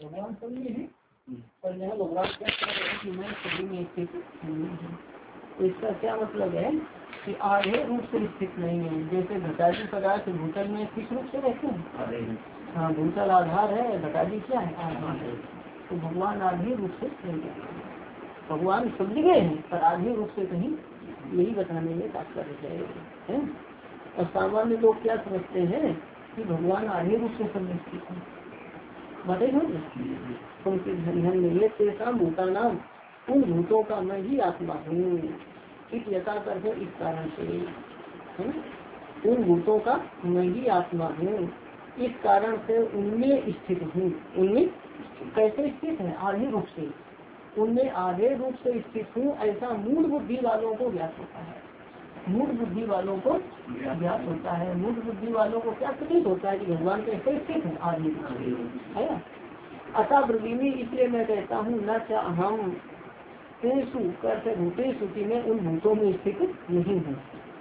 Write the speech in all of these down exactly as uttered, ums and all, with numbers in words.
भगवान सब में है, पर यहाँ भगवान क्या कह रहे हैं कि मैं सभी में स्थित नहीं हूँ। तो इसका क्या मतलब है कि आधे रूप से स्थित नहीं है। जैसे घटादी पदार्थ भूतल में किस रूप से रहते हैं? हाँ, भूतल आधार है, घटादी क्या है? आधार है। तो भगवान आधे रूप से नहीं है, भगवान सब जगह है पर आधे रूप से कहीं, यही बताने में तात्पर्य है। और सामान्य लोग क्या समझते हैं कि भगवान आधे रूप से सब स्थित है, बताइए उनके ध्यान में ये तेसा भूता नाम, उन भूतों का मैं ही आत्मा हूँ। इस यथा करके इस कारण से है ना, उन भूतों का मैं ही आत्मा हूँ, इस कारण से उनमें स्थित हूँ। उनमें कैसे स्थित है? आधे रूप से, उनमें आधे रूप से स्थित हूँ। ऐसा मूल बुद्धि वालों को ज्ञात होता है, मूल बुद्धि वालों को ज्ञात होता है। मूल बुद्धि वालों को क्या प्रतीत होता है कि भगवान कैसे स्थित है? आधे है ना। अतः ब्रवीमी, इसलिए मैं कहता हूँ न चा हम तेसु करते भूतेषु कि मैं उन भूतों में स्थित नहीं हूँ,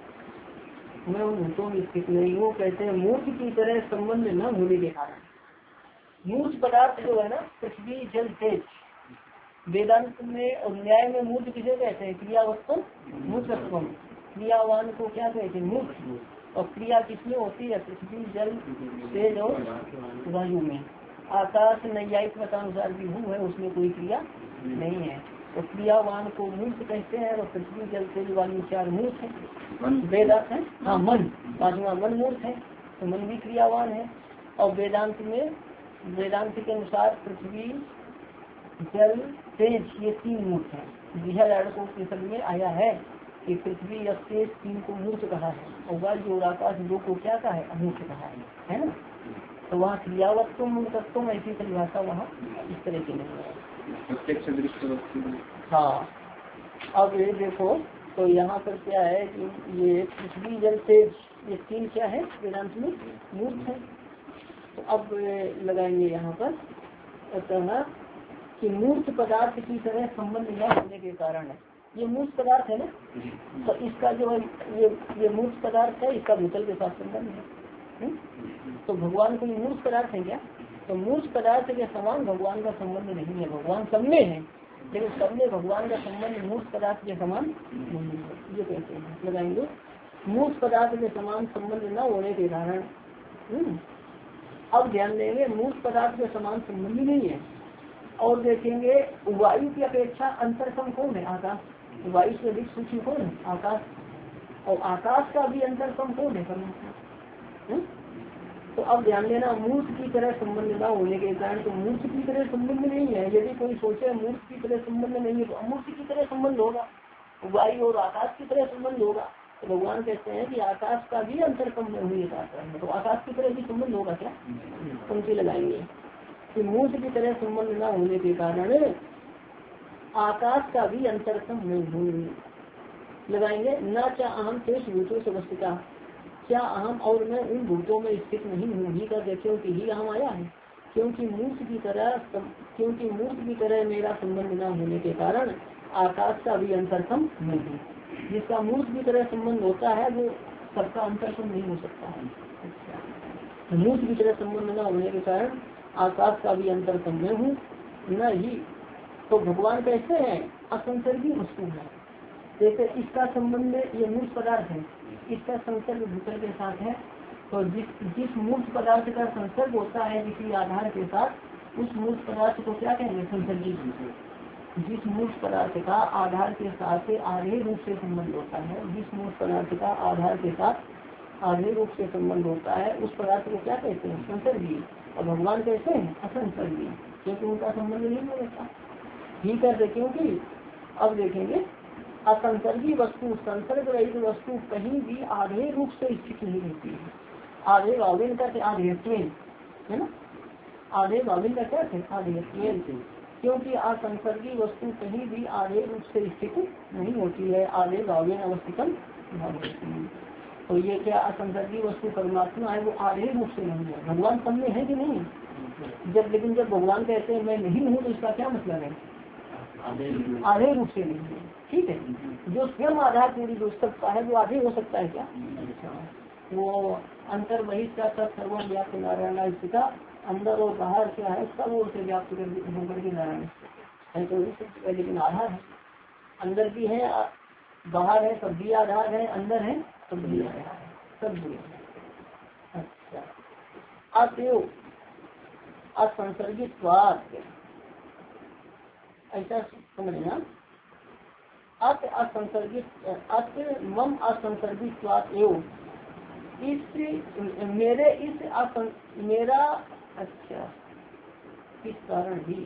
मैं उन भूतों में स्थित नहीं हूँ। कहते हैं मूर्ख की तरह संबंध न होने के कारण। मूर्ख पदार्थ जो है ना, पृथ्वी जल तेज, वेदांत में और न्याय में मूर्ख किसे कहते हैं? क्रिया वस्तु मूर्खत्व। क्रियावान को क्या कहते हैं? मूर्ख। और क्रिया किसमें होती है? पृथ्वी जल तेज और वायु में। आकाश नैयायिक मतानुसार भी हूँ है, उसमें कोई क्रिया नहीं है। तो क्रियावान को मूर्ख कहते हैं। और पृथ्वी जल तेज वायु चार मूर्ख है। वेदांत है, हाँ मन, पांचवा मन मूर्ख है, तो मन भी क्रियावान है। और वेदांत में, वेदांत के अनुसार पृथ्वी जल तेज ये तीन मूर्ख है। बृहदारण्यक उपनिषद में आया है कि पृथ्वी या तेज तीन को मूर्ख कहा है, और वायु और आकाश दो को क्या कहा है? अमूर्ख कहा है, है ना। तो वहाँ क्रियावत्व मूर्खत्व ऐसी परिभाषा वहाँ इस तरह की नहीं है। हाँ, अब ये देखो, तो यहाँ पर क्या है कि ये पृथ्वी जल तेज ये तीन क्या है वेदांत में? मूर्ख है। तो अब लगाएंगे यहाँ पर अतः कि मूर्ख पदार्थ की तरह संबंध न होने के कारण है। ये मूर्ख पदार्थ है ना, तो इसका जो है ये ये मूर्ख पदार्थ है, इसका भूतल के साथ संबंध है। हुँ? तो भगवान कोई मूर्ख पदार्थ है क्या? तो मूर्ख पदार्थ के समान भगवान का संबंध नहीं है। भगवान सब में है, लेकिन सब में भगवान का संबंध मूर्ख पदार्थ के समान नहीं है। ये कहते हैं, लगाएंगे मूर्ख पदार्थ के समान संबंध न होने के कारण। अब ध्यान देंगे, मूर्ख पदार्थ के समान संबंध नहीं है। और देखेंगे वायु की अपेक्षा अंतरसम कौन है? आकाश। वायु से अधिक सूक्ष्म कौन है? आकाश। और आकाश का भी अंतरसम कौन है? परमात्मा। तो अब ध्यान देना, मूर्ख की तरह संबंध न होने के कारण, तो मूर्ख की तरह संबंध नहीं है। यदि कोई सोचे मूर्ख की तरह संबंध नहीं है तो अमूर्ख की तरह संबंध होगा, वायु और आकाश की तरह संबंध होगा। तो भगवान कहते हैं कि आकाश का भी अंतरसम में हुई है, तो आकाश की तरह भी संबंध होगा क्या? उनकी लगाएंगे कि मूर्ख की तरह संबंध न होने के कारण आकाश का भी अंतरसम नहीं हूँ। लगाएंगे न चा अहम तेज भूतों से वस्तुता, क्या अहम और मैं उन भूतों में स्थित नहीं हूँ। ही का देखियो कि ही अहम आया है, क्योंकि मूर्ख की तरह क्योंकि मूर्ख की तरह मेरा संबंध न होने के कारण आकाश का भी अंतरसम नहीं है। जिसका मूर्ख की तरह संबंध होता है वो सबका अंतरसम नहीं हो सकता है। मूर्ख की तरह संबंध न होने के कारण आकाश का भी अंतरसम में हूँ न ही। तो भगवान कैसे है? असंसर्गी वस्तु है। जैसे इसका संबंध ये मूर्ख पदार्थ है, इसका संसर्ग भूतल के साथ है। तो जिस जिस मूर्ख पदार्थ का संसर्ग होता है किसी आधार के साथ, उस मूर्ख पदार्थ को क्या कहेंगे? संसर्गी। जिस मूर्ख पदार्थ का आधार के साथ आधे रूप से संबंध होता है, जिस मूर्ख पदार्थ का आधार के साथ आधे रूप से संबंध होता है, उस पदार्थ को क्या कहते हैं? संसर्गी। और भगवान कैसे हैं? असंसर्गी, क्योंकि उनका संबंध नहीं होता। ही करते क्योंकि अब देखेंगे असंसर्गी वस्तु, संसर्ग रहित वस्तु कहीं भी आधे रूप से स्थित नहीं रहती है। आधे भाविन का आधे है ना, आधे भाविन का क्या थे? आधे। क्योंकि असंसर्गी वस्तु कहीं भी आधे रूप से स्थित नहीं होती है। आधे भाविन अवस्थितम भावती। तो ये क्या असंसर्गी वस्तु परमात्मा है, वो आधे रूप से नहीं है। भगवान सब में है कि नहीं? जब लेकिन जब भगवान कहते हैं मैं नहीं हूँ, तो इसका क्या मतलब है? आधे रूप से नहीं है। ठीक है, जो स्वयं आधार पूरी जो सकता है वो आधे हो सकता है क्या? वो अंतर बहिष्ठ का सब सर्वम व्याप्त नारायण स्थिता अंदर और बाहर क्या है, सब ओर से व्याप्त कर होकर के नारायण है। तो इस लेकिन आधार है, अंदर भी है बाहर है, सब भी आधार है, अंदर है सब भी आधार है, सब भी है। अच्छा अतएव असंसर्गित ऐसा समझना, अत असंसर्गित अत मम असंसर्गित एवं इस मेरे इस असं मेरा अच्छा इस कारण ही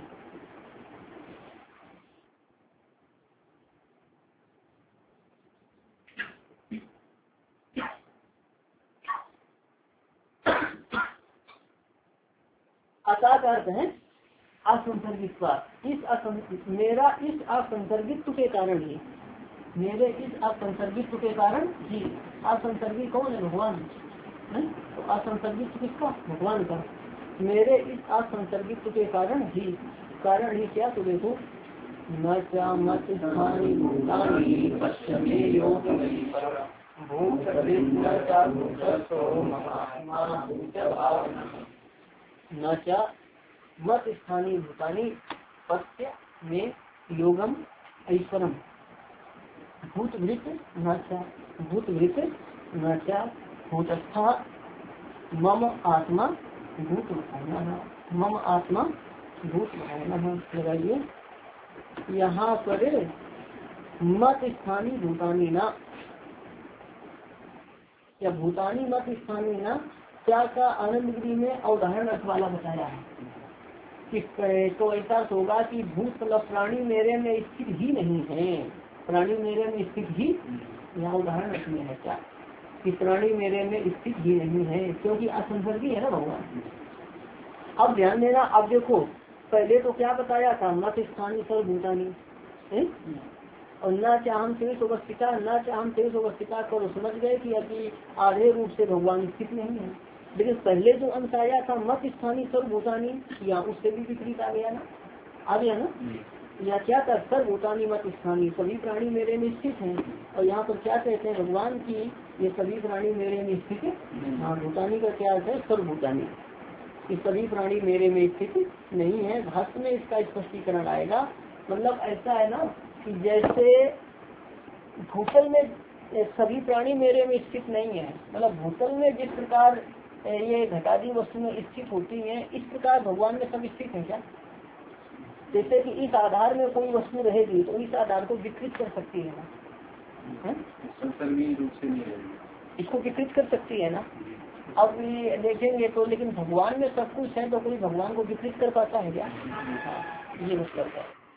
अता का अर्थ है असंसर्गित इस असं मेरा इस असंसर्गित के कारण ही मेरे इस असंसर्गित के कारण ही असंसर्गित कौन है भगवान है? तो असंसर्गित किसका भगवान का मेरे इस असंसर्गित के कारण ही कारण ही क्या तो देखो न चा मत स्थानी भूतानि पश्चिमे योग भूत न चा न चा मत स्थानी भूतानि पश्य में योगम ऐश्वरम भूतवृत्त नाचा भूतवृत्त नाचा भूतस्था मम आत्मा भूत भावना मम आत्मा भूत भावना लगाइए यहाँ पर मत स्थानी भूतानी ना या भूतानी मत स्थानी ना क्या का आनंद गिरी में अवधारण अर्थ वाला बताया है कि तो ऐसा होगा कि भूत मतलब प्राणी मेरे में स्थित ही नहीं है, प्राणी मेरे में स्थित ही यहाँ उदाहरण रखने है क्या कि प्राणी मेरे में स्थित ही नहीं है क्योंकि असंसर्गी है ना भगवान। अब ध्यान देना, अब देखो पहले तो क्या बताया था मत स्थानी सर्वभूतानी और न चाहम तेज अवस्थिता न चाहम तेज अवस्थिता को समझ गए कि अभी आधे रूप से भगवान स्थित नहीं है। लेकिन पहले जो अंश आया था मत स्थानी सर्वभूतानी या उससे भी विपरीत आ गया ना, आ गया ना या क्या था सर्वभूतानी मत स्थानी सभी प्राणी मेरे में स्थित हैं और यहाँ पर क्या कहते हैं भगवान की ये सभी प्राणी मेरे में स्थित है। हाँ भूतानी का क्या अर्थ है सर्वभूतानी, ये सभी प्राणी मेरे में स्थित नहीं है। भाष्य में इसका स्पष्टीकरण आएगा। मतलब ऐसा है ना कि जैसे भूतल में सभी प्राणी मेरे में स्थित नहीं है, मतलब भूतल में जिस प्रकार ये घटादी वस्तु में स्थित होती है इस प्रकार भगवान में सब स्थित है क्या। जैसे कि इस आधार में कोई वस्तु रहेगी तो इस आधार को विकृत कर सकती है ना, रूप से नहीं रहेगी, इसको विकृत कर सकती है ना। अब ये देखेंगे तो लेकिन भगवान में सब कुछ है तो कोई भगवान को विकृत कर पाता है क्या। ये मतलब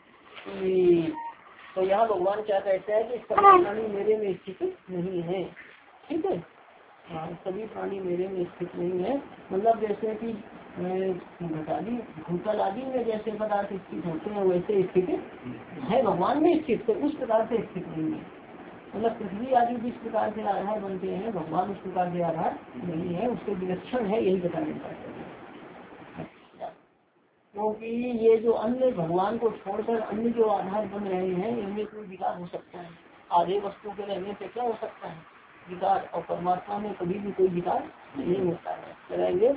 है तो यहाँ भगवान क्या कहता है कि सभी प्राणी मेरे में स्थित नहीं है। ठीक है, हाँ सभी प्राणी मेरे में स्थित नहीं है। मतलब जैसे कि घटादी भूतल आदि में जैसे पदार्थ स्थित होते हैं वैसे स्थित है भगवान में स्थित, तो उस प्रकार से स्थित नहीं है। मतलब पृथ्वी आदि जिस प्रकार से आधार बनते हैं भगवान उस प्रकार से आधार नहीं है, उसके विलक्षण है, यही बताने का है। क्योंकि ये जो अन्य भगवान को छोड़कर अन्य जो आधार बन रहे हैं इनमें कोई विकार हो सकता है। आधे वस्तु के रहने से क्या हो सकता है विकार, और परमात्मा में कभी भी कोई विकार नहीं होता है। चलेंगे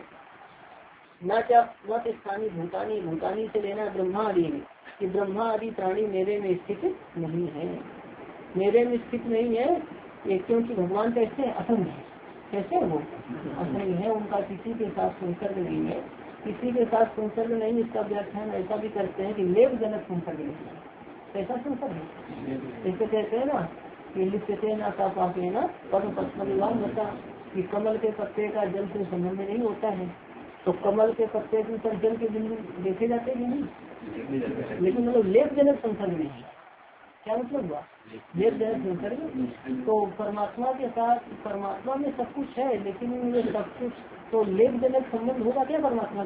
न क्या मत स्थानीय भूतानी भूतानी से लेना ब्रह्मा आदि में कि ब्रह्मा आदि प्राणी मेरे में स्थित नहीं है, मेरे में स्थित नहीं है ये क्योंकि भगवान कैसे है असंग है। कैसे वो असंग है, उनका किसी के साथ संसर्ग नहीं है, किसी के साथ संसर्ग नहीं। इसका व्याख्यान ऐसा भी करते हैं कि लेप जनक संसर्ग नहीं है। कैसा संसर्ग है जैसे कहते हैं ना कि लिखते ना का पाके ना पद पद्म बता कि कमल के पत्ते का जल से संबंध नहीं होता है। तो कमल के पत्ते के ऊपर जल के बिंदु देखे जाते हैं नहीं, लेकिन मतलब लेप जनक संसर्ग नहीं है। क्या मतलब हुआ लेप जनक संसर्ग। तो परमात्मा के साथ परमात्मा में सब कुछ है लेकिन ये सब कुछ तो लेप जनक संबंध होगा क्या परमात्मा के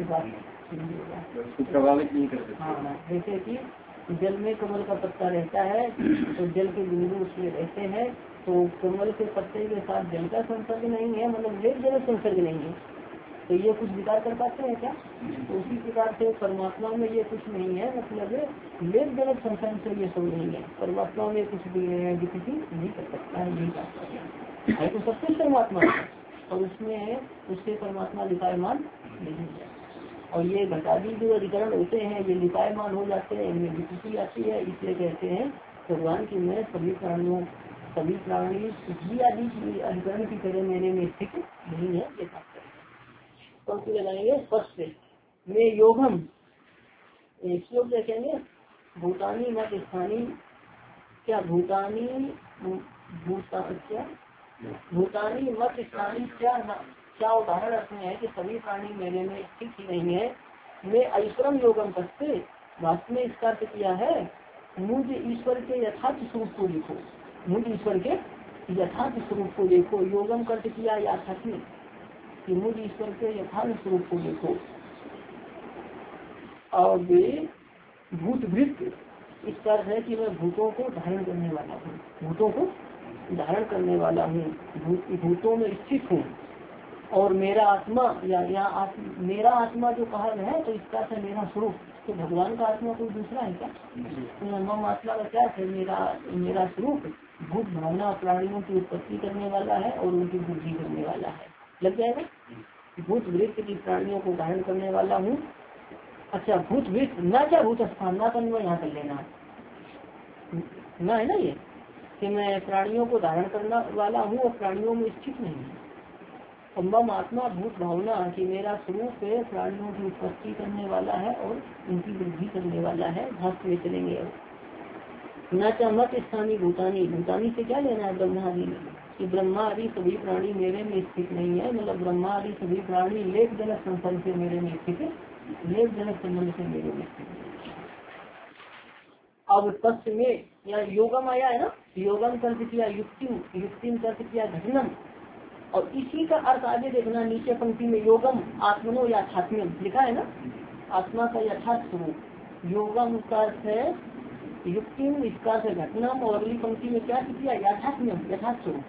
साथ प्रभावित नहीं कर सकता। हाँ जैसे कि जल में कमल का पत्ता रहता है तो जल के बिंदु उसमें रहते हैं, तो कमल के पत्ते के साथ जल का संसर्ग नहीं है, मतलब लेप जनक संसर्ग नहीं है, तो ये कुछ विकार कर पाते हैं क्या। तो उसी प्रकार से परमात्मा में ये कुछ नहीं है, मतलब लेप जनक संसर्ग से ये सब नहीं है। परमात्मा में कुछ भी विकृति नहीं कर सकता है, नहीं कर सकता है, तो सब कुछ परमात्मा है और उसमें उससे परमात्मा लिपायमान नहीं है। और ये घटादी जो अधिकरण होते हैं ये लिपायमान हो जाते हैं, इनमें विकृति आती है, इसलिए कहते हैं भगवान की मैं सभी प्राणियों सभी प्राणी घी आदि की अधिकरण की तरह मेरे में स्थित नहीं है। ये बात करेंगे तो फिर लगाएंगे स्पष्ट में योगम श्लोक देखेंगे भूतानी मत स्थानी क्या भूतानी भूता क्या भूतानी मत स्थानी क्या क्या उदाहरण रखते हैं कि सभी प्राणी मेरे में स्थित ही नहीं है। मैं ऐश्वरम योगम करते वास्तव में इसका अर्थ किया है मुझ ईश्वर के यथार्थ स्वरूप को देखो, मुझ ईश्वर के यथार्थ स्वरूप को देखो। योगम कर्त किया याथात्मिक कि मुझ ईश्वर के यथार्थ स्वरूप को देखो। और वे भूतवृत्त इसका अर्थ है कि मैं भूतों को धारण करने वाला हूँ, भूतों को धारण करने वाला हूँ, भूत, भूतों में स्थित हूँ। और मेरा आत्मा या यहाँ आत्म, मेरा आत्मा जो कहा है तो इसका है मेरा स्वरूप। तो भगवान का आत्मा कोई दूसरा है क्या? तो मम आत्मा का क्या है? मेरा मेरा स्वरूप भूत भावना प्राणियों की उत्पत्ति करने वाला है और उनकी वृद्धि करने वाला है। लग जाएगा। भूत वृत्त की प्राणियों को धारण करने वाला हूँ। अच्छा भूत वृत्त ना क्या भूत स्थान ना करना यहाँ कर लेना ना है ना ये कि मैं प्राणियों को धारण करने वाला हूँ और प्राणियों में स्थित नहीं है। मम आत्मा भूत भावना कि मेरा स्वरूप है प्राणियों की उत्पत्ति करने वाला है और उनकी वृद्धि करने वाला है। भाष्य में चलेंगे। न च मत स्थानी भूतानी, भूतानी से क्या लेना है? ब्रह्मादि में कि ब्रह्मा आदि सभी प्राणी मेरे में स्थित नहीं है। मतलब ब्रह्मा आदि सभी प्राणी लेप जनक संबंध से मेरे में स्थित है, लेप जनक संबंध से मेरे में स्थित है। अब तत्व में या योगम आया है ना, योगम कर्त किया युक्ति, युक्ति कर्त किया घटनम। और इसी का अर्थ आगे देखना नीचे पंक्ति में योगम आत्मनो याथात्म्यम लिखा है ना, आत्मा का यथार्थ स्वरूप। योगम का अर्थ है युक्ति, इसका से घटनम। और अगली पंक्ति में क्या किया? यथात्म्यम यथार्थ स्वरूप।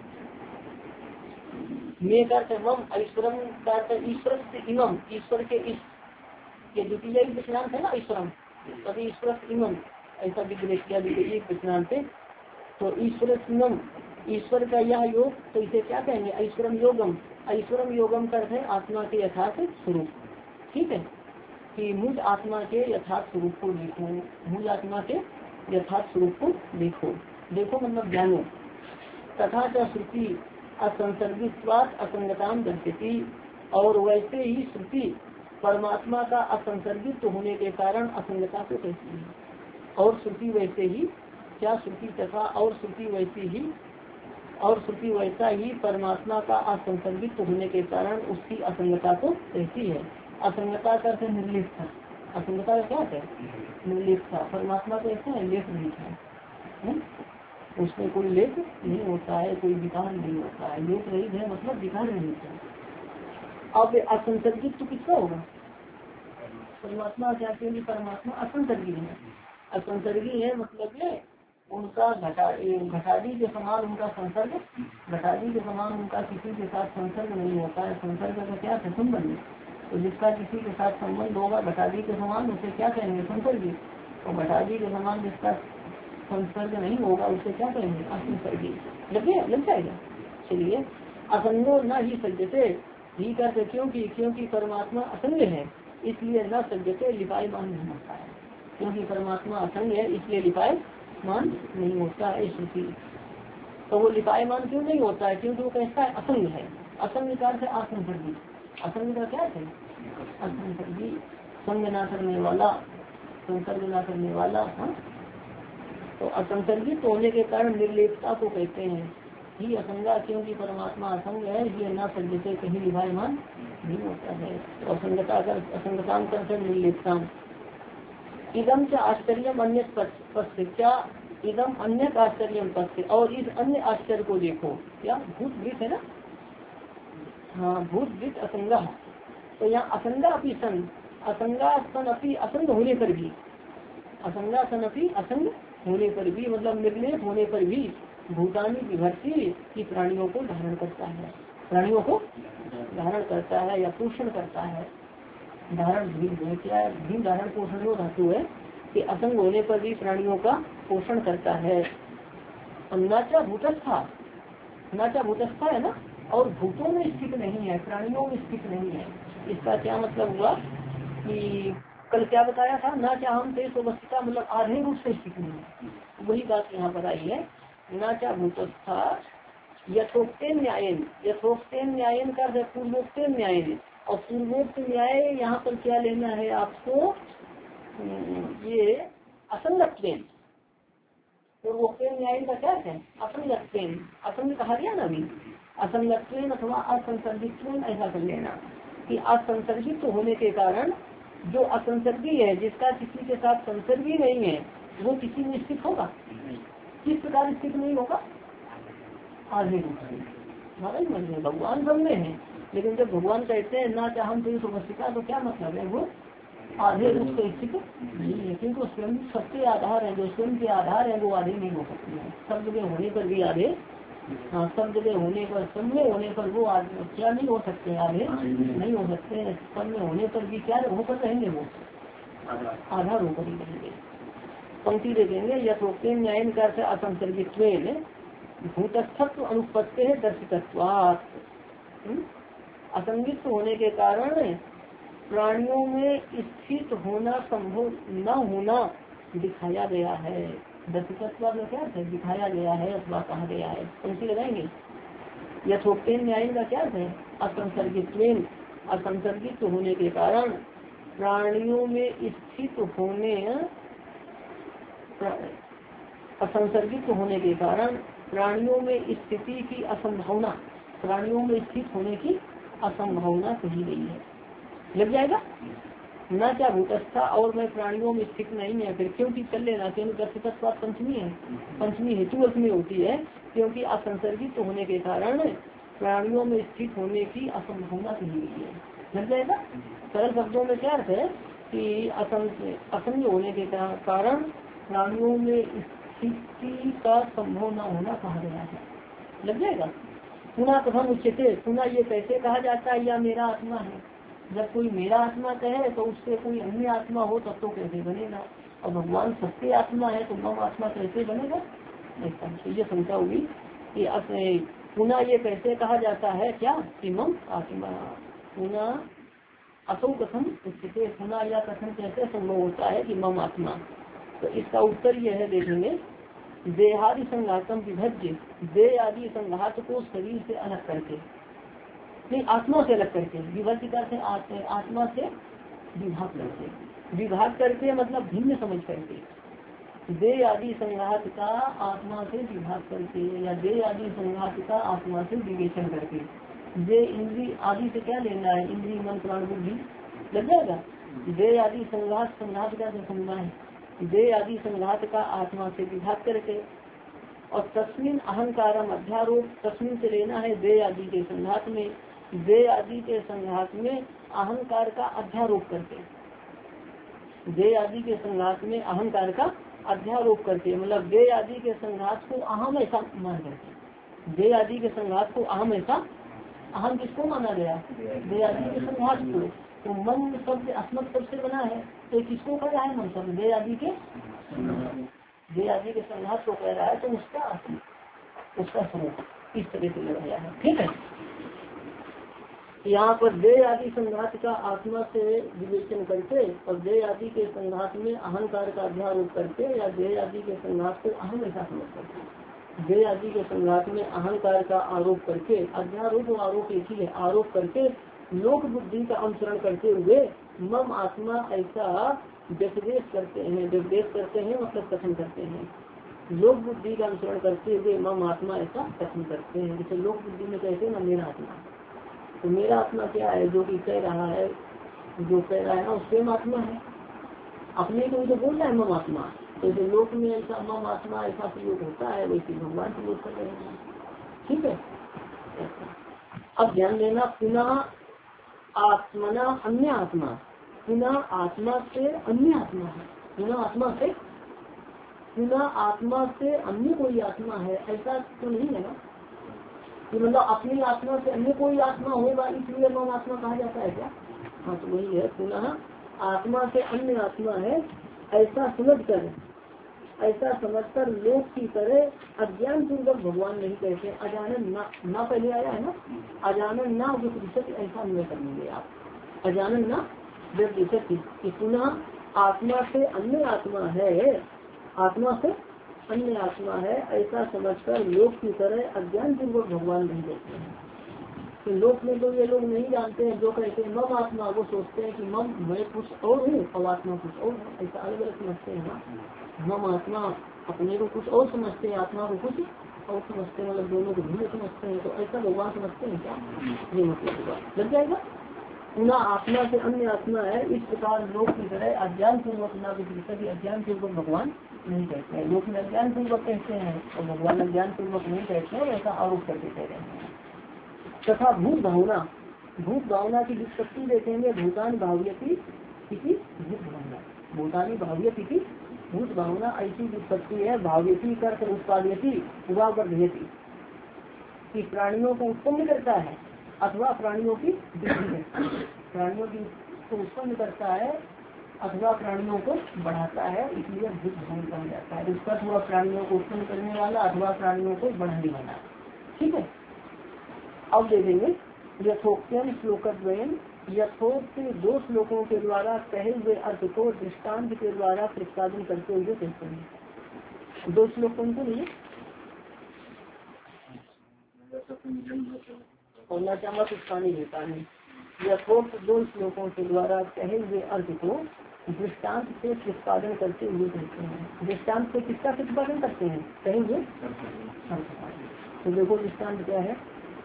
मे का अर्थ मम, ईश्वरम का अर्थ ईश्वर से इमम, ईश्वर के इस ये द्वितीय विश्रांत है ना ईश्वरम, तभी ईश्वर इमम ऐसा विग्रह किया द्वितीय विश्रांत। तो ईश्वर इमम ईश्वर का यह योग, तो इसे क्या कहेंगे? ऐश्वरम योगम। ऐश्वरम योगम का अर्थ है आत्मा के यथार्थ स्वरूप। ठीक है कि मुझ आत्मा के यथार्थ स्वरूप को देखो, मुझ आत्मा के यथार्थ स्वरूप को देखो। देखो मतलब जानो। तथा च श्रुति असंसर्गित्वात् असंगताम दर्शति। और वैसे ही श्रुति परमात्मा का असंसर्गित होने के कारण असंगता को कहती है। और श्रुति वैसे ही क्या श्रुति तथा और श्रुति वैसी ही और श्रुति वैसा ही परमात्मा का असंसर्गित होने के कारण उसकी असंगता को कहती है। असंगता का अर्थ निर्लिप्तता। असंगता का क्या है? निर्लिप्तता। परमात्मा को ऐसा है लेप नहीं है, उसमें कोई लेप नहीं होता है, कोई विकार नहीं होता है। लेप रहित है मतलब विकार नहीं है। अब असंसर्गित तो किसका होगा? परमात्मा क्या? क्योंकि परमात्मा असंसर्गी है। असंसर्गी है मतलब ये उनका घटा घटादी के समान उनका संसर्ग, घटादी के समान उनका किसी के साथ संसर्ग नहीं होता है। संसर्ग का क्या है? संबंध। तो जिसका किसी के साथ संबंध होगा घटादी के समान उसे क्या कहेंगे? संसर्गी। और घटादी के समान जिसका संसर्ग नहीं होगा उसे क्या कहेंगे? असंसर्गी। लगे लग जाएगा। चलिए असंगो न ही सज्जते ही करते क्योंकि क्योंकि परमात्मा असंग है इसलिए न सज्जते लिपायमान नहीं होता है। क्योंकि परमात्मा असंग है इसलिए लिपायमान नहीं होता है। श्रुति तो वो लिपायमान क्यों नहीं होता है? क्योंकि वो कैसा है? असंग है। असंग का अर्थ है असंसर्गी। असंग का क्या है? असंसर्गी, संग ना करने वाला, संसर्ग ना करने वाला। हाँ तो असंसर्गित होने के कारण निर्लेपता को कहते हैं ही असंगा। क्योंकि परमात्मा असंग है इसलिए न सज्जते कहीं लिपायमान नहीं होता है। तो असंगता का असंगता करते निर्लेपता। इदम से आश्चर्य अन्य पक्ष क्या? इदम अन्य आश्चर्य पक्ष। और इस अन्य आश्चर्य को देखो। क्या भूत वृत्त है ना? हाँ भूत वृत्त असंगा। तो यहाँ असंगा अपनी संग, असंगा सन अपनी असंग होने पर भी, असंगा सन अपनी असंग होने पर भी मतलब निर्लेप होने पर भी भूतानी विभक्ति की प्राणियों को धारण करता है, प्राणियों को धारण करता है या पोषण करता है। धारण भीम क्या? भीम धारण पोषण जो धातु है कि असंग होने पर भी प्राणियों का पोषण करता है। और नाचा भूतस्था, नाचा भूतस्था है ना, और भूतों में स्थित नहीं है, प्राणियों में स्थित नहीं है। इसका क्या मतलब हुआ कि कल क्या बताया था, ना चाह हम से स्ववस्था मतलब आधे रूप से स्थित नहीं है, वही बात यहाँ पर आई है। ना चाह भूतस्था यथोक्तेन न्यायन, यथोक्तेन न्यायन का पूर्वोक्तेन न्यायन, और पूर्वोक्त न्याय यहाँ पर क्या लेना है आपको, ये असंगत्वेन, पूर्वोक्तेन न्याय का क्या है, असंगत्वेन, असंग कहा गया ना अभी, असंगत्वेन अथवा असंसर्गित्वेन ऐसा कर लेना कि असंसर्गित होने के कारण जो असंसर्गी है, जिसका किसी के साथ संसर्ग ही नहीं है, वो किसी में स्थित होगा। किस प्रकार स्थित नहीं होगा, आधे रूप से। महाराज मंदिर भगवान सब में है, लेकिन जब भगवान कहते हैं ना चाहम तो समस्या, तो क्या मतलब है, वो आधे रूप से स्थित नहीं है, क्योंकि स्वयं सबके आधार है, जो स्वयं के आधार है वो आधे नहीं हो सकते हैं। सब जगह होने पर भी आधे, हाँ सब जगह होने पर, सब में होने पर वो आधे क्या नहीं हो सकते, आधे नहीं हो सकते। सब में होने पर भी क्या होकर रहेंगे, वो आधार होकर ही रहेंगे। पंक्ति दे देंगे, यथोक्तेन न्यायन का असंसर्गित्वेन भूतस्थत्व अनुपत्ति है दर्शितत्वात्, असंगित होने के कारण प्राणियों में स्थित होना संभव न होना दिखाया गया है। दर्शितत्वात् में क्या है, दिखाया गया है अथवा कहा गया है। पंक्ति लगाएंगे, यथोक्तेन न्याय का क्या है, असंसर्गित्वेन, असंसर्गित होने के कारण प्राणियों में स्थित होने, असंसर्गित होने के कारण प्राणियों में स्थिति की असंभावना, प्राणियों में स्थित होने की असंभावना कही गई है। लग जाएगा न क्या भूतस्था, और मैं प्राणियों में स्थित नहीं है, फिर क्योंकि कर लेना, क्योंकि दर्शितत्व पंचमी है, पंचमी हेतु अर्थ में होती है, क्योंकि असंसर्गित होने के कारण प्राणियों में स्थित होने की असंभावना कही गई है। लग जाएगा। सरल शब्दों में क्या अर्थ है कि असंग होने के कारण प्राणियों में स्थिति का संभव न होना कहा गया है। लग जाएगा। पुनः कथम उच्चते, पुनः ये कैसे कहा जाता है, या मेरा आत्मा है। जब कोई मेरा आत्मा कहे तो उससे कोई अन्य आत्मा हो तब तो कैसे बनेगा, और भगवान सबके आत्मा है तो मम आत्मा कैसे बनेगा। तो ये शंका हुई कि पुनः ये कैसे कहा जाता है, क्या कि मम आत्मा, पुनः असौ कथम उच्चते, पुनः या कथन कैसे संभव होता है कि मम आत्मा। तो इसका उत्तर यह है, देखेंगे, देहादि संघातम विभज्य, देह आदि संघात को शरीर से अलग करके, नहीं आत्मा से अलग करके, विभज्य करते आत्मा से विभाग करके, विभाग करके मतलब भिन्न समझ करके, देह आदि संघात का आत्मा से विभाग करके, या देह आदि संघात का आत्मा से विवेचन करके। देह इंद्री आदि से क्या लेना है, इंद्री मन प्राण बुद्धि। लग जाएगा। देह आदि संघात, संघात का समझना है, देह आदि संघात का आत्मा से विभाग करके, और तस्मिन अहंकारम अध्यारोप, तस्मिन से लेना है देह आदि के संघात में, देह आदि के संघात में अहंकार का अध्यारोप करके, देह आदि के संघात में अहंकार का अध्यारोप करके, मतलब देह आदि के संघात को अहम ऐसा मान करके, देह आदि के संघात को अहम ऐसा, अहम किसको माना गया, देह आदि के संघात को। तो मन शब्द अस्मत् शब्द से बना है, तो किसको कह रहा है मन शब्द, देह आदि के, देह आदि के संघात को कह रहा है, तो उसका उसका स्वरूप इस तरह से लगाया है। ठीक है। यहाँ पर देह आदि संघात का आत्मा से विवेचन करके, और देह आदि के संघात में अहंकार का अध्यारोप करके, या देह आदि के संघात को अहम ऐसा समझ करके, देह आदि के संघात में अहंकार का आरोप करके, अध्यारोप और आरोप एक ही है, आरोप करके लोक बुद्धि का अनुसरण करते हुए मम आत्मा ऐसा व्यपदेश करते हैं, व्यपदेश करते हैं मतलब कथन करते हैं, लोक बुद्धि का अनुसरण करते हुए मम आत्मा ऐसा कथन करते हैं। जैसे लोक बुद्धि में कहते हैं ना मेरा आत्मा, तो मेरा आत्मा क्या है, जो कि कह रहा है, जो कह रहा है ना स्वयं आत्मा है, अपने को जो बोल रहा है मम आत्मा। तो जो लोक में ऐसा मम आत्मा ऐसा प्रयोग होता है, वैसे भगवान प्रयोग कर रहे हैं। ठीक है। अब ध्यान देना, पुनः आत्मना अन्य आत्मा, पुनः आत्मा से अन्य आत्मा है, पुनः आत्मा से, पुनः आत्मा से अन्य कोई आत्मा है, ऐसा तो नहीं है ना कि मतलब अपनी आत्मा से अन्य कोई आत्मा होगा इसलिए मम आत्मा कहा जाता है क्या। हाँ तो वही है, पुनः आत्मा से अन्य आत्मा है ऐसा समझ कर, ऐसा समझकर लोक की तरह अज्ञान पूर्वक भगवान नहीं कहते, अजानन ना, ना पहले आया है ना, अजानन ना जो प्रतिशत ऐसा अन्वय करेंगे आप, अजानन ना कि पुनः आत्मा से अन्य आत्मा है, आत्मा से अन्य आत्मा है ऐसा समझकर लोक की तरह अज्ञान पूर्वक भगवान नहीं देखते हैं। तो लोक में तो ये लोग नहीं जानते हैं, जो कहते हैं मम आत्मा, वो सोचते हैं कि मम मैं कुछ और हूँ और आत्मा कुछ और है, ऐसा अलग अलग समझते हैं ना। मम आत्मा अपने को कुछ और समझते हैं, आत्मा को कुछ और समझते हैं, मतलब दोनों को भिन्न समझते हैं। तो ऐसा भगवान समझते हैं क्या? ये मतलब लग जाएगा। पुनः आत्मा से अन्य आत्मा है इस प्रकार लोक की तरह अज्ञान पूर्वक न विधि अज्ञान पूर्वक भगवान नहीं कहते हैं। लोग अज्ञान पूर्वक कहते हैं और भगवान अज्ञान पूर्वक नहीं कहते हैं, ऐसा आरोप करके कह रहे हैं। तथा भूत भावना, भूत भावना की व्युत्पत्ति देखेंगे। भूतान भाव्यति भूत भावना, भूतानी भाव्यति भूत भावना ऐसी व्युत्पत्ति है। भाव्यति कर उत्पादयति उवा वर्धयति, कि प्राणियों को उत्पन्न करता है अथवा प्राणियों की वृद्धि करता है, प्राणियों की को उत्पन्न करता है अथवा प्राणियों को बढ़ाता है, इसलिए भूत भावन कहा जाता है। उसका अथवा प्राणियों को उत्पन्न करने वाला अथवा प्राणियों को बढ़ाने वाला। ठीक है, अब देखेंगे यथोक्तम श्लोकद्वयम, यथोक्त दो श्लोकों के द्वारा कहे हुए अर्थ को दृष्टांत के द्वारा प्रतिपादन करते हुए कहते हैं। दो श्लोक कौन को लिए और न चाहता कुछ पानी देता है। यथोक्त दो श्लोकों के द्वारा कहे हुए अर्थ को दृष्टांत से प्रतिपादन करते हुए कहते हैं। दृष्टांत से किसका प्रतिपादन करते हैं? कहे हुए। तो देखो दृष्टांत क्या है।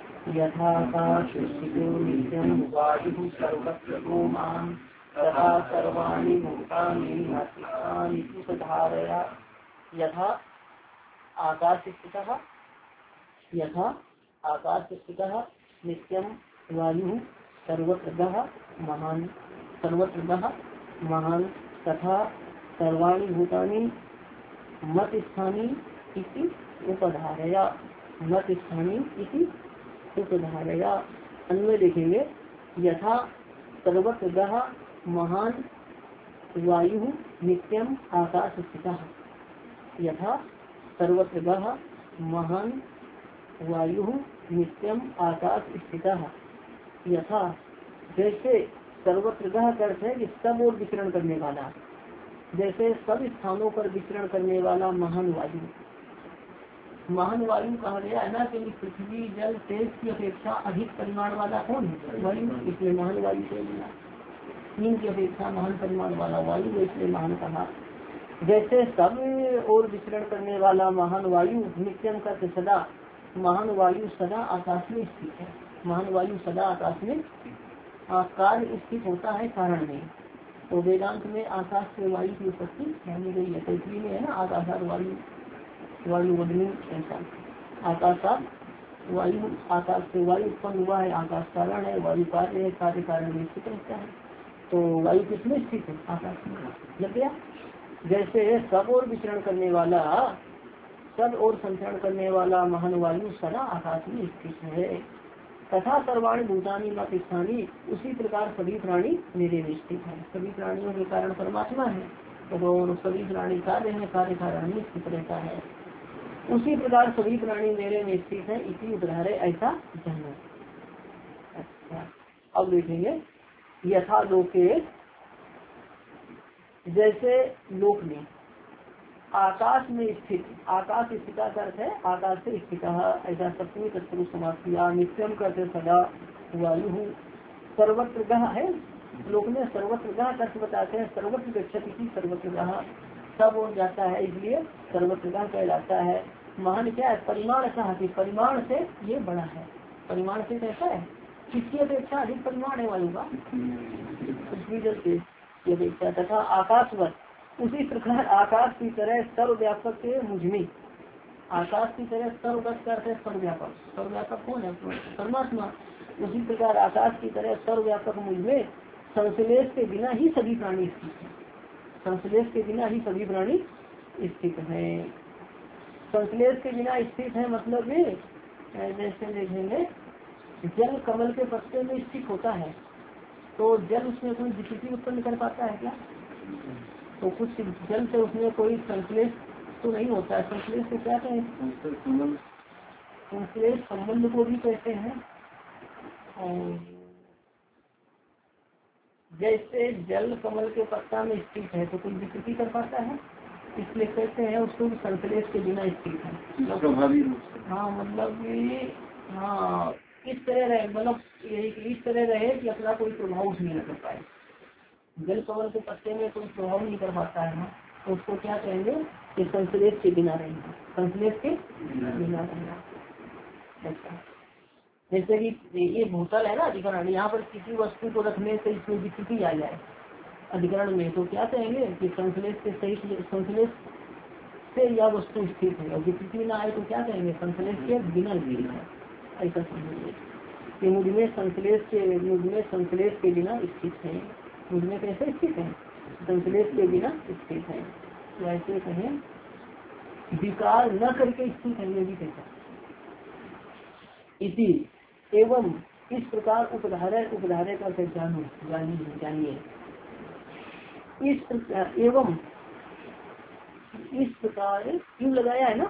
यथाकाशो नित्यं वायुः सर्वत्र गोमान् तथा सर्वाणि भूतानि नास्तिकानि सुधारया। यथा आकाश स्थितः, यथा आकाश स्थितः नित्यं वायुः सर्वत्र महान्, सर्वत्र महान् तथा सर्वाणि भूतानि मत स्थानी इति उपधारया, मत स्थानी इति उपधारया। अन्वय देखेंगे। यथा सर्वत्र महान वायु नित्यम आकाश स्थितः, यथा सर्वत्र महान वायु नित्यम आकाश स्थितः, यथा जैसे सर्वत्र का अर्थ है कि सब और विचरण करने वाला, जैसे सब स्थानों पर विचरण करने वाला महान वायु। महान वायु कहा गया है ना कि पृथ्वी जल तेज की अपेक्षा अधिक परिमाण वाला कौन है? वायु, इसलिए महान वायु से मिला। तीन की अपेक्षा महान परिमाण वाला वायु, इसलिए महान कहा। जैसे सब और विचरण करने वाला महान वायु नित्यम का सदा, महान वायु सदा आकाश में स्थित है। महान वायु सदा आकाश में कार्य स्थित होता है, कारण में। तो वेदांत में आकाश से वायु की उत्पत्ति मानी गई है। पृथ्वी में है ना आकाशात वायु, वायु वदनी, ऐसा आकाशात वायु, आकाश से वायु उत्पन्न हुआ है, आकाश कारण है, वायु कार्य है, कार्य कारण में स्थित रहता है। तो वायु किसमें स्थित है? आकाश में। लग गया। जैसे सब और विचरण करने वाला, सब और संचरण करने वाला महान वायु सदा आकाश में स्थित है। तथा सर्वाणि भूतानि मत स्थानी, उसी प्रकार सभी प्राणी मेरे में स्थित है। सभी प्राणियों के कारण परमात्मा है, तो सभी प्राणी कार्य है, कार्य कारण में स्थित रहता है। उसी प्रकार सभी प्राणी मेरे में स्थित है, इसी उदाहरण ऐसा जानो। अच्छा, अब देखेंगे। यथा लोके, जैसे लोक में आकाश में स्थित, आकाश स्थित का अर्थ है आकाश से स्थित, ऐसा सप्तमी तत्पुरुष समास किया। नित्यम करते सदा वायु, सर्वत्र गह है। लोक में सर्वत्र गह अर्थ बताते हैं, सर्वत्र गच्छति, सर्वत्र गह सब और जाता है, इसलिए सर्वत्र गह कहलाता है। महान क्या है? परिमाण का, परिमाण से ये बड़ा है। परिमाण से कैसा है? किसकी अपेक्षा अधिक परिमाण है वायु का? पृथ्वी जल की अपेक्षा। तथा आकाशवत, उसी प्रकार आकाश की तरह सर्वव्यापक के मुझमें, आकाश की तरह सर्वव्यापक करते सर्वव्यापक, सर्वव्यापक कौन है? परमात्मा। उसी प्रकार आकाश की तरह सर्वव्यापक मुझमें संश्लेष के बिना ही सभी प्राणी स्थित है। संश्लेष के बिना ही सभी प्राणी स्थित है। संश्लेष के बिना स्थित है मतलब ये, जैसे देखेंगे जल कमल के पत्ते में स्थित होता है, तो जल उसमें कोई विकृति उत्पन्न कर पाता है क्या? तो कुछ जल से उसमें कोई संश्लेष तो नहीं होता है। संश्लेष को क्या कहते हैं? संश्लेष संबंध को भी कहते हैं। और जैसे जल कमल के पत्ता में स्थित है तो कोई विकृति कर पाता है, इसलिए कहते हैं उसको संश्लेष के बिना स्थित है प्रभावी रूप से। हाँ मतलब कि हाँ इस तरह रहे, मतलब इस तरह रहे कि अपना कोई प्रभाव उसमें न कर पाए। जल कमल के पत्ते में कोई प्रभाव नहीं कर पाता है ना, तो उसको क्या कहेंगे कि संश्लेष के बिना रहेगा, संश्लेष के बिना रहेगा। ऐसा जैसे कि ये भूतल है ना अधिकरण, यहाँ पर किसी वस्तु को रखने से इसमें विकृति आ जाए अधिकरण में, तो क्या कहेंगे कि संश्लेष के सही संश्लेष से यह वस्तु स्थित है, और विकृति ना आए तो क्या कहेंगे संश्लेष के बिना स्थित है। ऐसा समझिए कि मुझ में संश्लेष के मुझ में संश्लेष के बिना स्थित है, मुझ में कैसे स्थित है संश्लेष के बिना स्थित है। तो ऐसे कहें विकार न करके स्थित है, ये भी कहता इसी एवं इस प्रकार उपधारक उपधारक का जानो जानिए जानिए इस प्रकार एवं इस प्रकार क्यों लगाया है ना,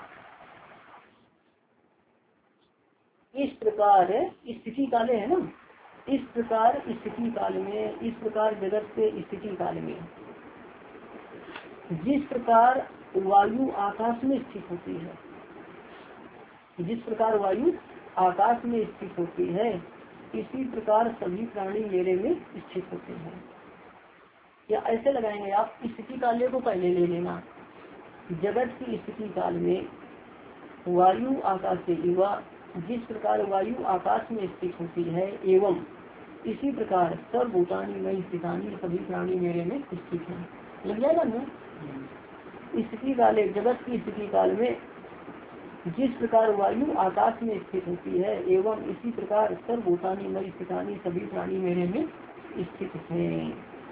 इस प्रकार स्थिति काले है ना, इस प्रकार स्थिति काल में, इस प्रकार जगत के स्थिति काल में जिस प्रकार वायु आकाश में स्थित होती है, जिस प्रकार वायु आकाश में स्थित होती है इसी प्रकार सभी प्राणी मेरे में स्थित होते हैं। या ऐसे लगाएंगे आप, स्थिति काले को पहले ले लेना, जगत की स्थिति काल में वायु आकाश से युवा जिस प्रकार वायु आकाश में स्थित होती है एवं इसी प्रकार सर्वभूतानि मयि स्थितानि सभी प्राणी मेरे में स्थित है। लग जाएगा ना, स्थिति काले जगत की स्थिति काल में जिस प्रकार वायु आकाश में स्थित होती है एवं इसी प्रकार सर्वभूतानि मयि स्थितानि सभी प्राणी मेरे में स्थित हैं।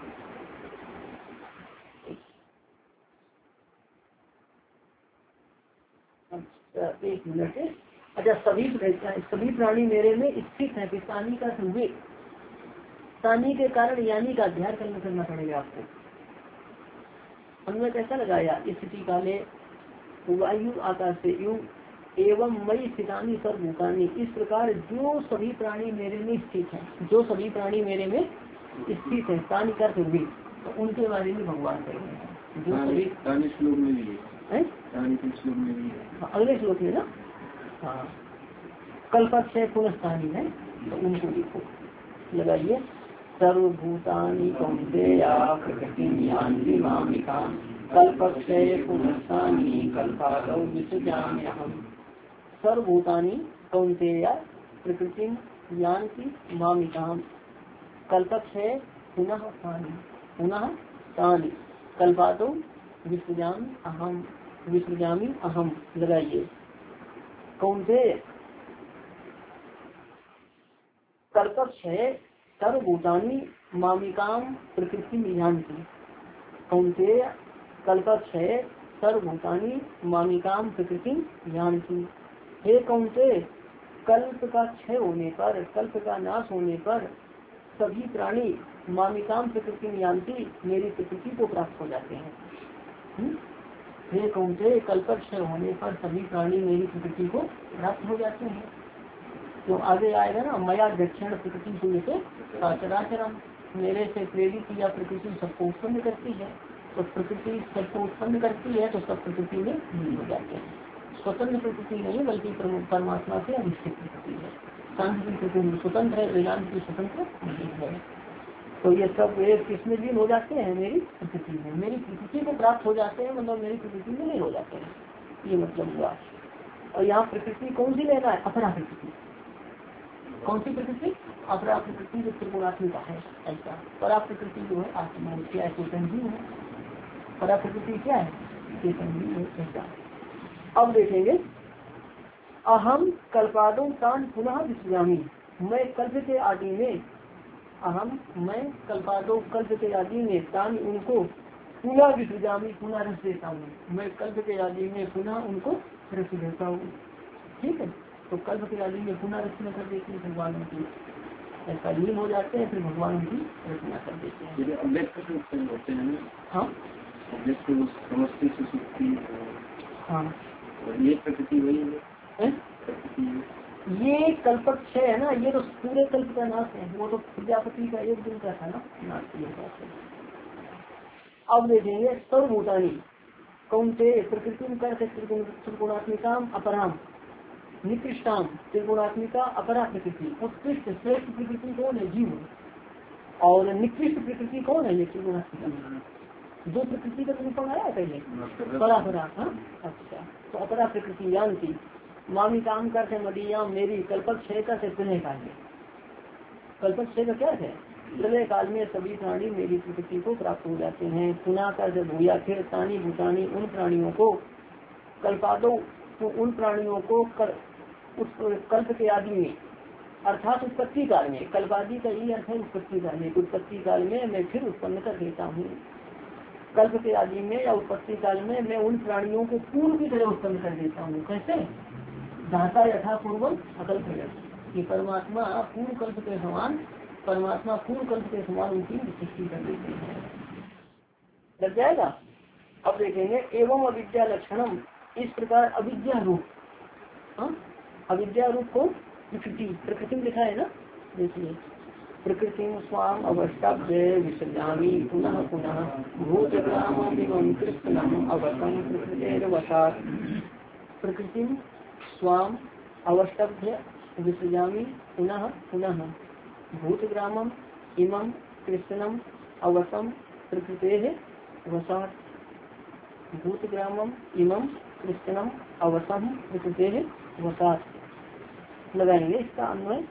एक मिनट, अच्छा सभी सभी प्राणी मेरे में स्थित है, सानी का संवेद, सानी के कारण यानी का अध्ययन करना करना पड़ेगा आपको। हमने कैसा लगाया स्थिति काले वायु आकाश से यु एवं मई स्थितानी सर्वभूतानि, इस प्रकार जो सभी प्राणी मेरे में स्थित है, जो सभी प्राणी मेरे में स्थित है सानी का संवेद, तो उनके बारे में भगवान कहेंगे जो सभी श्लोक में भी है, श्लोक में भी है अगले श्लोक में ना। हाँ कल्पक्ष है पुनस्तानी है, तो उनको लिखो लगाइए सर्वभूतानि कौन्तेया प्रकृतिं यान्ति मामिकाम् कल्पक्षये पुनस्तानि कल्पादौ विसृजाम्यहम्। सर्वभूतानि कौन्तेया प्रकृतिं यान्ति मामिकाम् कल्पक्षये पुनः तानि पुनः तानि कल्पादौ विसृजामि अहम् विसृजामि अहम् लगाइए। कौन्तेय कल्पक्षये सर्वभूतानि मामिकाम प्रकृति यान्ति, कौन्तेय कल्पक्षये सर्वभूतानि मामिकाम प्रकृति यान्ति। हे कौन्तेय कल्प का क्षय होने पर, कल्प का नाश होने पर सभी प्राणी मामिकाम प्रकृति यान्ति मेरी प्रकृति को प्राप्त हो जाते हैं। हुँ? हे कौन्तेय कल्प क्षय होने पर सभी प्राणी मेरी प्रकृति को प्राप्त हो जाते हैं। तो आगे आएगा ना मया दक्षिण प्रकृति से चराचरम, मेरे से प्रेरित या प्रकृति सबको उत्पन्न करती है, तो प्रकृति सबको उत्पन्न करती है तो सब प्रकृति में लीन हो जाते हैं। स्वतंत्र प्रकृति नहीं बल्कि परमात्मा से अधिष्ठित प्रकृति है। शांति की प्रकृति स्वतंत्र है, वेदांत की स्वतंत्र नहीं है। तो ये सब एक किसमें लीन हो जाते हैं मेरी प्रकृति में, मेरी प्रकृति को प्राप्त हो जाते हैं, मतलब मेरी प्रकृति में लीन हो जाते हैं, ये मतलब हुआ। और यहाँ प्रकृति कौन सी लेना है, अपरा प्रकृति। कौन सी प्रकृति, अपरा प्रकृति जो त्रिगुणात्मिका है ऐसा। परा प्रकृति जो है आत्मा क्या है, चेतन जीव है। परा प्रकृति क्या है, चेतन जीव है ऐसा। अब देखेंगे अहम कल्पादों तान पुनः विसृजामि, मैं कल्प के आदि में अहम मैं कल्पादों कल्प के आदि में तान उनको पुनः विसृजामि पुनः रस देता हूँ, मैं कल्प के आदि में पुनः उनको रस देता हूँ। ठीक है, तो कल्प के आदि में पुनः रचना कर देते हैं भगवान उनकी, ऐसा लीन हो जाते हैं, फिर भगवान उनकी रचना कर देते हैं। हाँ हाँ ये प्रकृति वही है, प्रकृति ये कल्पक छह है ना, ये तो पूरे कल्प का नाश है, वो तो प्रजापति का एक दिन का था ना नाश। ये बात है। अब देखेंगे सर्वभूतानी कौनते प्रकृति कर त्रिगुणात्मिकाम अपराम निकृष्टाम त्रिगुणात्मिका अपरा प्रकृति। उत्कृष्ट श्रेष्ठ प्रकृति कौन है? जीव। और निकृष्ट प्रकृति कौन है? ये त्रिगुणात्मिका। दो प्रकृति का निरूपण आया पहले, परा परा। अच्छा, तो अपरा प्रकृति जानती मामी काम करते मदिया मेरी कल्पक छह का से प्रलय काल में। कल्पक छह का क्या है? प्रलय काल में सभी प्राणी मेरी प्रकृति को प्राप्त हो जाते हैं। पुनः कर भूया फिर तानी भूतानी उन प्राणियों को कल्पादो, तो उन प्राणियों को कर, उस कल्प के आदि में अर्थात उत्पत्ति काल में। कल्पादि का ये अर्थ है उत्पत्ति काल में। उत्पत्ति काल में मैं फिर उत्पन्न कर देता हूँ। कल्प के आदि में या उत्पत्ति काल में मैं उन प्राणियों को पूर्व की तरह उत्पन्न कर देता हूँ। कैसे? दाता यथा पूर्वम अकल्प है कि परमात्मा पूर्व कल्प के समान परमात्मा पूर्व कल्प के समान उनकी सृष्टि कर देते हैं। लग जाएगा। अब देखेंगे एवं अविद्या लक्षणम, इस प्रकार अविद्या रूप, अविद्या रूप को प्रकृति प्रकृति में लिखा है ना, देखिए प्रकृति स्वाम अवस्थाभ्य विसर्जामी पुनः पुनः भूतग्रामं कृष्णम अवसम प्रकृतेर्वशात्। प्रकृति स्वाम अवस्थाभ्य विसर्जामी पुनः पुनः भूतग्रामम इमं कृष्णम अवसम प्रकृतेः वशात्। भूतग्रामम इमं कृष्णम अवसम प्रकृतेः वशात् लगाएंगे इसका अन्वय।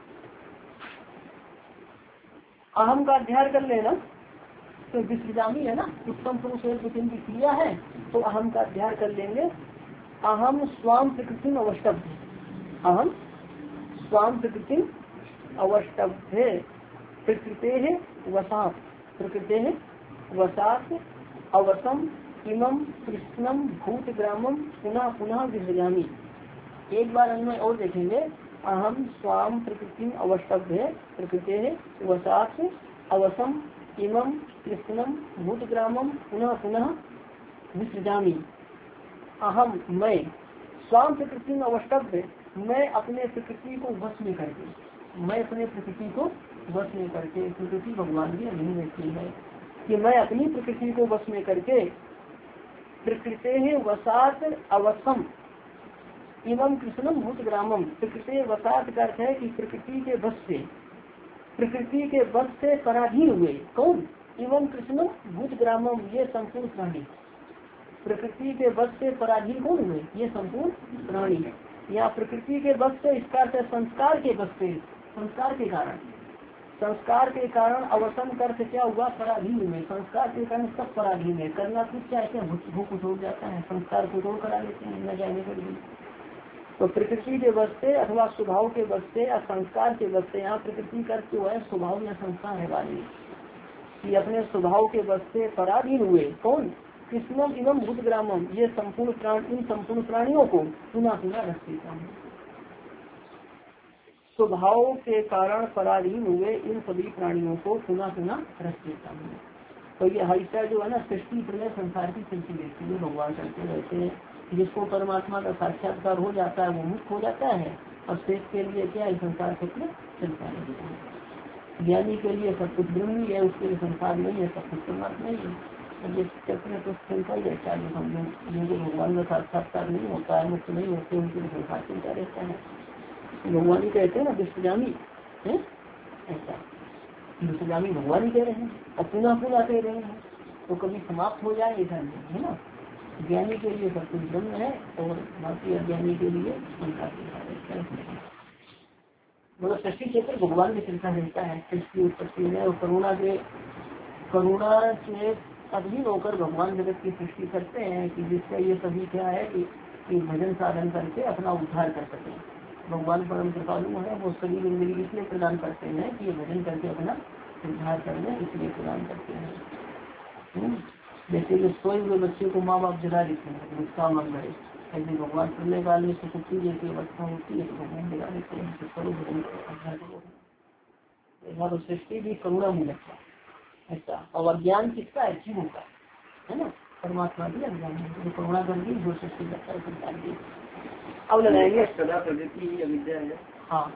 अहम का अध्ययन कर लेना, तो विसर्जामी है ना, उत्तम पुरुष प्रकृति की क्रिया है, तो अहम का अध्ययन कर लेंगे। अहम स्वाम प्रकृति अवस्थभ्य, अहम स्वाम प्रकृति अवस्थभ्य प्रकृते है वसात, प्रकृते है वसात अवसम इमं कृष्णम भूतग्रामम पुनः पुनः विसर्जामी। एक बार अन्वय और देखेंगे। अहम स्वाम प्रकृति अवस्थभ्य प्रकृते है वसात अवसम इमं कृष्णम भूतग्रामम पुनः पुनः विसर्जामी। अहम मैं स्वाम प्रकृति अवस्थभ्य, मैं अपने प्रकृति को वश में करके, मैं अपने प्रकृति को वश में करके, प्रकृति भगवान की अधीन रहती है कि मैं अपनी प्रकृति को वश में करके प्रकृते है वसात अवसम इमं कृष्णम भूतग्रामम। प्रकृति वसात का अर्थ है कि प्रकृति के वश से, प्रकृति के वश से पराधीन हुए कौन? इमं कृष्णम भूतग्रामम, ये संपूर्ण प्राणी। प्रकृति के वश से पराधीन कौन हुए? ये संपूर्ण प्राणी। या प्रकृति के वश से इसका अर्थ संस्कार के वश से, संस्कार के कारण, संस्कार के कारण अवसम करके क्या हुआ? पराधीन हुए। संस्कार के कारण सब पराधीन है। करना कुछ चाहते हैं, भूख उठ जाता है, संस्कार को तोड़ करा देते हैं न जाने पर भी। तो प्रकृति के वश से अथवा स्वभाव के वश से या संस्कार के वश से, यहाँ प्रकृति का जो है स्वभाव या संस्कार है वाली, कि अपने स्वभाव के वश से पराधीन हुए कौन? कृष्णम एवं भूतग्रामम, ये संपूर्ण प्राण, इन संपूर्ण प्राणियों को पुनः पुनः रख देता हूँ। स्वभाव के कारण पराधीन हुए इन सभी प्राणियों को पुनः पुनः रख देता हूँ। तो ये हईसा जो है ना, सृष्टि प्रलय संसार की सृष्टि देखती है भगवान करते रहते हैं। जिसको परमात्मा का साक्षात्कार हो जाता है वो मुक्त हो जाता है, और शेष के लिए क्या है? संसार चक्र चलता है। ज्ञानी के लिए सब कुछ ब्रह्म ही है, उसके लिए संसार नहीं है, सब कुछ परमात्मा ही है। ये चक्र तो चलता ही रहता है। हम लोग जिनको भगवान का साक्षात्कार नहीं होता है, मुक्त नहीं होते, उनके लिए संसार चलता रहता है। भगवान ही कहते हैं ना विश्वजामी है, ऐसा विश्वजामी भगवान ही कह रहे हैं और पुनः पुनः कह रहे हैं, तो कभी समाप्त हो जाए ऐसा नहीं है ना। ज्ञानी के लिए सब कुछ ब्रह्म है और बाकी अज्ञानी के लिए संसार मतलब सृष्टि चक्र भगवान में चलता रहता है। सृष्टि उत्पत्ति में और करुणा के करुणा से अधीन होकर भगवान जगत की सृष्टि करते हैं कि जिसका ये सभी क्या है कि, कि भजन साधन करके अपना उद्धार कर सके। भगवान परम कृपालु है, वो सभी जिंदगी इसलिए प्रदान करते हैं कि ये भजन करके अपना उद्धार कर ले, इसलिए प्रदान करते हैं। जैसे कि सोए हुए बच्चे को माँ बाप जगा देते हैं उसका मन रहे, ऐसे भगवान प्रलय काल में सुकुप्ति जैसी अवस्था होती है तो भगवान जगा देते हैं, तो सृष्टि भी करुणा मूलक है ऐसा। और अज्ञान किसका है? जीवों का है ना, परमात्मा भी अज्ञान है जो करुणा कर दी, जो सृष्टि करता है संसार की। अब लगाएंगे सदा प्रवृत्ति ही अविद्या है। हाँ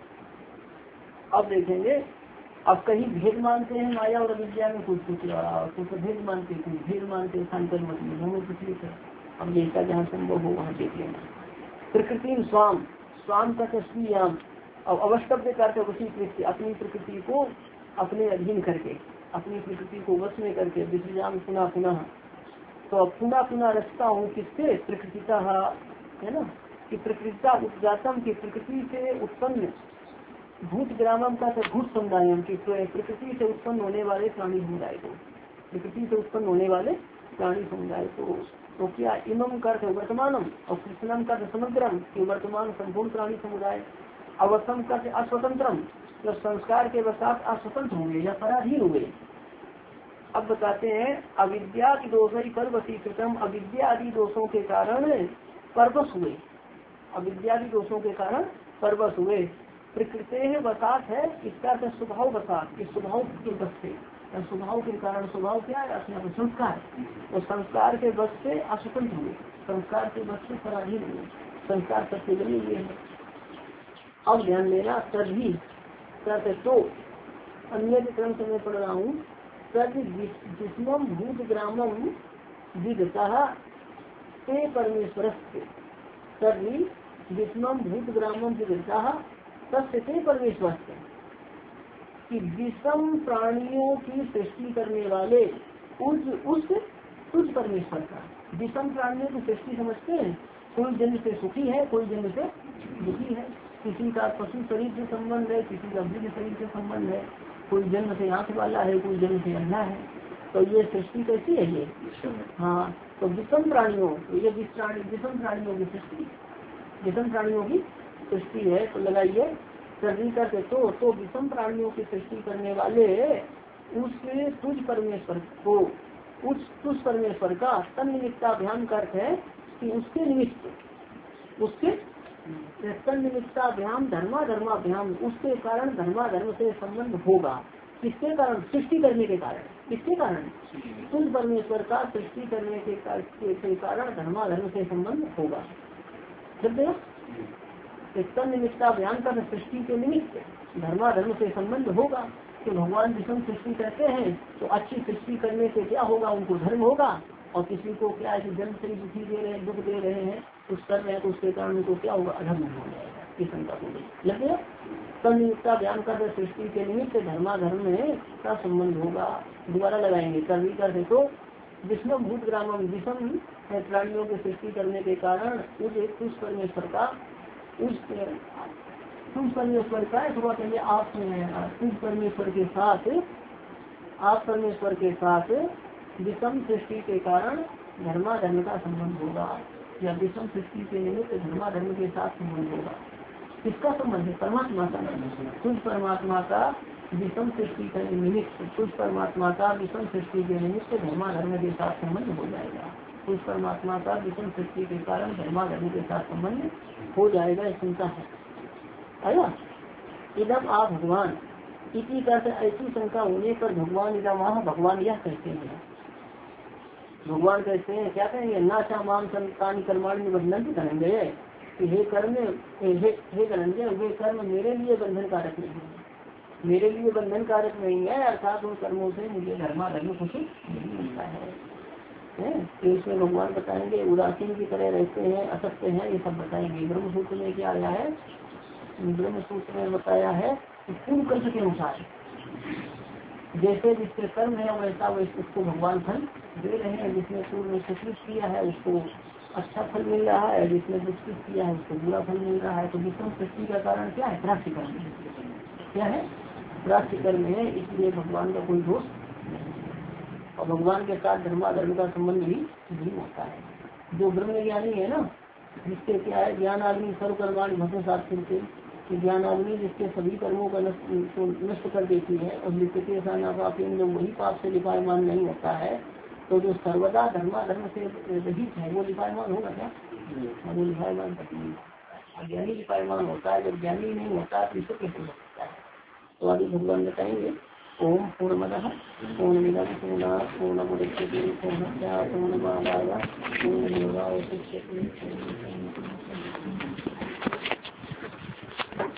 अब देखेंगे, अब कहीं भेद मानते हैं माया और अविद्या में, कुछ कुछ कुछ भेद मानते कुछ भेद मानते सांकर मतलब दोनों कुछ नहीं है। अब जैसा जहाँ संभव हो वहाँ देख लेना। प्रकृति स्वाम, स्वाम का तस्वीर अब अवस्तव्य करते उसी प्रकृति, अपनी प्रकृति को अपने अधीन करके, अपनी प्रकृति को वश में करके विसर्जन पुनः पुनः, तो अब पुनः पुनः रचता हूँ किससे, प्रकृतिता है ना, कि प्रकृतिता उपजातम की प्रकृति से उत्पन्न, भूत ग्रामम का तो भूत समुदाय की प्रकृति से उत्पन्न होने वाले प्राणी समुदाय को, प्रकृति से उत्पन्न होने वाले प्राणी समुदाय को। तो क्या इमम कर वर्तमानम और कृष्णम कर समग्रम की वर्तमान संपूर्ण प्राणी समुदाय, अवसम कर अस्वतंत्रम जब संस्कार के वसात अस्वतंत्र होंगे या पराधीन हुए। अब बताते हैं अविद्या की दोष परवशीकृतम, अविद्या आदि दोषों के कारण परवश हुए, अविद्या की दोषों के कारण परवश हुए। प्रकृति है वसात है, इसका अर्थ स्वभाव वसात, इस स्वभाव के बस से, स्वभाव के कारण, स्वभाव क्या है अपने संस्कार, तो संस्कार के बस से अस्वतंत्र हुए, संस्कार के बस से पराधीन हुए, संस्कार सबसे बने हुए हैं। अब ध्यान देना, तभी कहते तो अन्य ग्रंथ में पढ़ रहा हूँ, तभी जिस्मम भूत ग्रामम विदता ते परमेश्वर, तभी जिस्मम भूत ग्रामम विदता तस्य परमेश्वर, कि विषम प्राणियों की सृष्टि करने वाले उस उस तुझ परमेश्वर का, विषम प्राणियों की सृष्टि समझते हैं, कोई जन्म से सुखी है, कोई जन्म से दुखी है, किसी का पशु शरीर से संबंध है, किसी का वृद्ध शरीर से संबंध है, कोई जन्म से आंख वाला है, कोई जन्म से अंधा है। तो ये सृष्टि कैसी है ये, हाँ, तो विषम प्राणियों, तो ये विषम प्राणियों की सृष्टि, विषम प्राणियों की सृष्टि है। तो लगाइए सर्दी करके तो तो विषम प्राणियों की सृष्टि करने वाले उस तुझ परमेश्वर को, उस तुझ परमेश्वर का तन निमित्ताभ्याम का अर्थ है कि उसके निमित्त, उसके तन निमित्ताभ्याम धर्मा धर्माभ्याम, उसके कारण धर्मा धर्म से संबंध होगा। किसके कारण, सृष्टि करने के कारण, किसके कारण, तुझ परमेश्वर का सृष्टि करने के कारण धर्मा धर्म से संबंध होगा। तन निमित्ताभ्याम का सृष्टि के निमित्त धर्मा धर्म से संबंध होगा। तो भगवान विषम सृष्टि करते हैं तो अच्छी सृष्टि करने से क्या होगा, उनको धर्म होगा, और किसी को क्या है जन्म से दुखी दे रहे हैं, दुख दे रहे हैं, कुछ कर रहे हैं, तो उसके कारण उनको क्या होगा, अधर्म हो जाएगा। इस शंका को लग गया। तन निमित्ताभ्याम का सृष्टि के निमित्त धर्मा धर्म में का संबंध होगा। दोबारा लगाएंगे कर्मी कर देखो, विष्णु भूत ग्रामम, विषम प्राणियों की सृष्टि करने के कारण उस परमेश्वर का, उस तुम परमेश्वर का अथवा कहिए आप तुम परमेश्वर के साथ, आप परमेश्वर के साथ विषम सृष्टि के कारण धर्मा धर्म का संबंध होगा, या विषम सृष्टि के निमित्त धर्मा धर्म के साथ संबंध होगा। किसका संबंध है, परमात्मा का, तुझ परमात्मा का विषम सृष्टि के निमित्त, तुझ परमात्मा का विषम सृष्टि के निमित्त धर्मा धर्म के साथ संबंध हो जाएगा। तुझ परमात्मा का विषम सृष्टि के कारण धर्मा धर्म के साथ संबंध हो जाएगा, ये चिंता है आया। इदम आप भगवान इसी का ऐसी शंका होने पर भगवान इदम वहाँ भगवान यह कहते हैं, भगवान कहते हैं क्या कहेंगे, ना चामान संतान कर्माण निबंधन करेंगे कि हे कर्म, हे हे करेंगे वे कर्म मेरे लिए बंधन कारक नहीं है, मेरे लिए बंधन कारक नहीं है, अर्थात उन कर्मों से मुझे धर्मा धर्म कुछ नहीं मिलता है। तो इसमें भगवान बताएंगे उदासीन की तरह रहते हैं, असत्य हैं, ये सब बताएंगे। ब्रह्म सूत्र में क्या आया है, ब्रह्म सूत्र में बताया है पूर्ण कर्म के अनुसार जैसे जिसके कर्म है वैसा वैसे उसको भगवान फल दे रहे हैं। जिसने पूर्व में सुकृत किया है उसको अच्छा फल मिल रहा है, जिसने दुष्कृत किया है उसको बुरा फल मिल रहा है। तो विषम सृष्टि का कारण क्या है, प्राप्ति कर्म, क्या है प्राप्ति कर्म है, इसलिए भगवान का कोई दोष और भगवान के साथ धर्मा धर्म का संबंध भी नहीं होता है। जो ब्रह्म ज्ञानी है ना, जिसके क्या है ज्ञान आदमी सर्व कर्माण भक्त साथ करके, ज्ञान आदमी जिसके सभी कर्मों का नष्ट कर देती है और लिखते वही पाप से लिपायमान नहीं होता है। तो जो सर्वदा धर्मा धर्म से रहित है वो लिपायमान होगा क्या, वो लिपायमान नहीं, अज्ञानी लिपायमान होता है। जब ज्ञानी नहीं होता तो इसे कैसे हो सकता है। तो आगे भगवान बताएंगे ओम पूर्णमदः पूर्णमिदं पूर्णात् पूर्णमुदच्यते पूर्णस्य पूर्णमादाय पूर्णमेवावशिष्यते।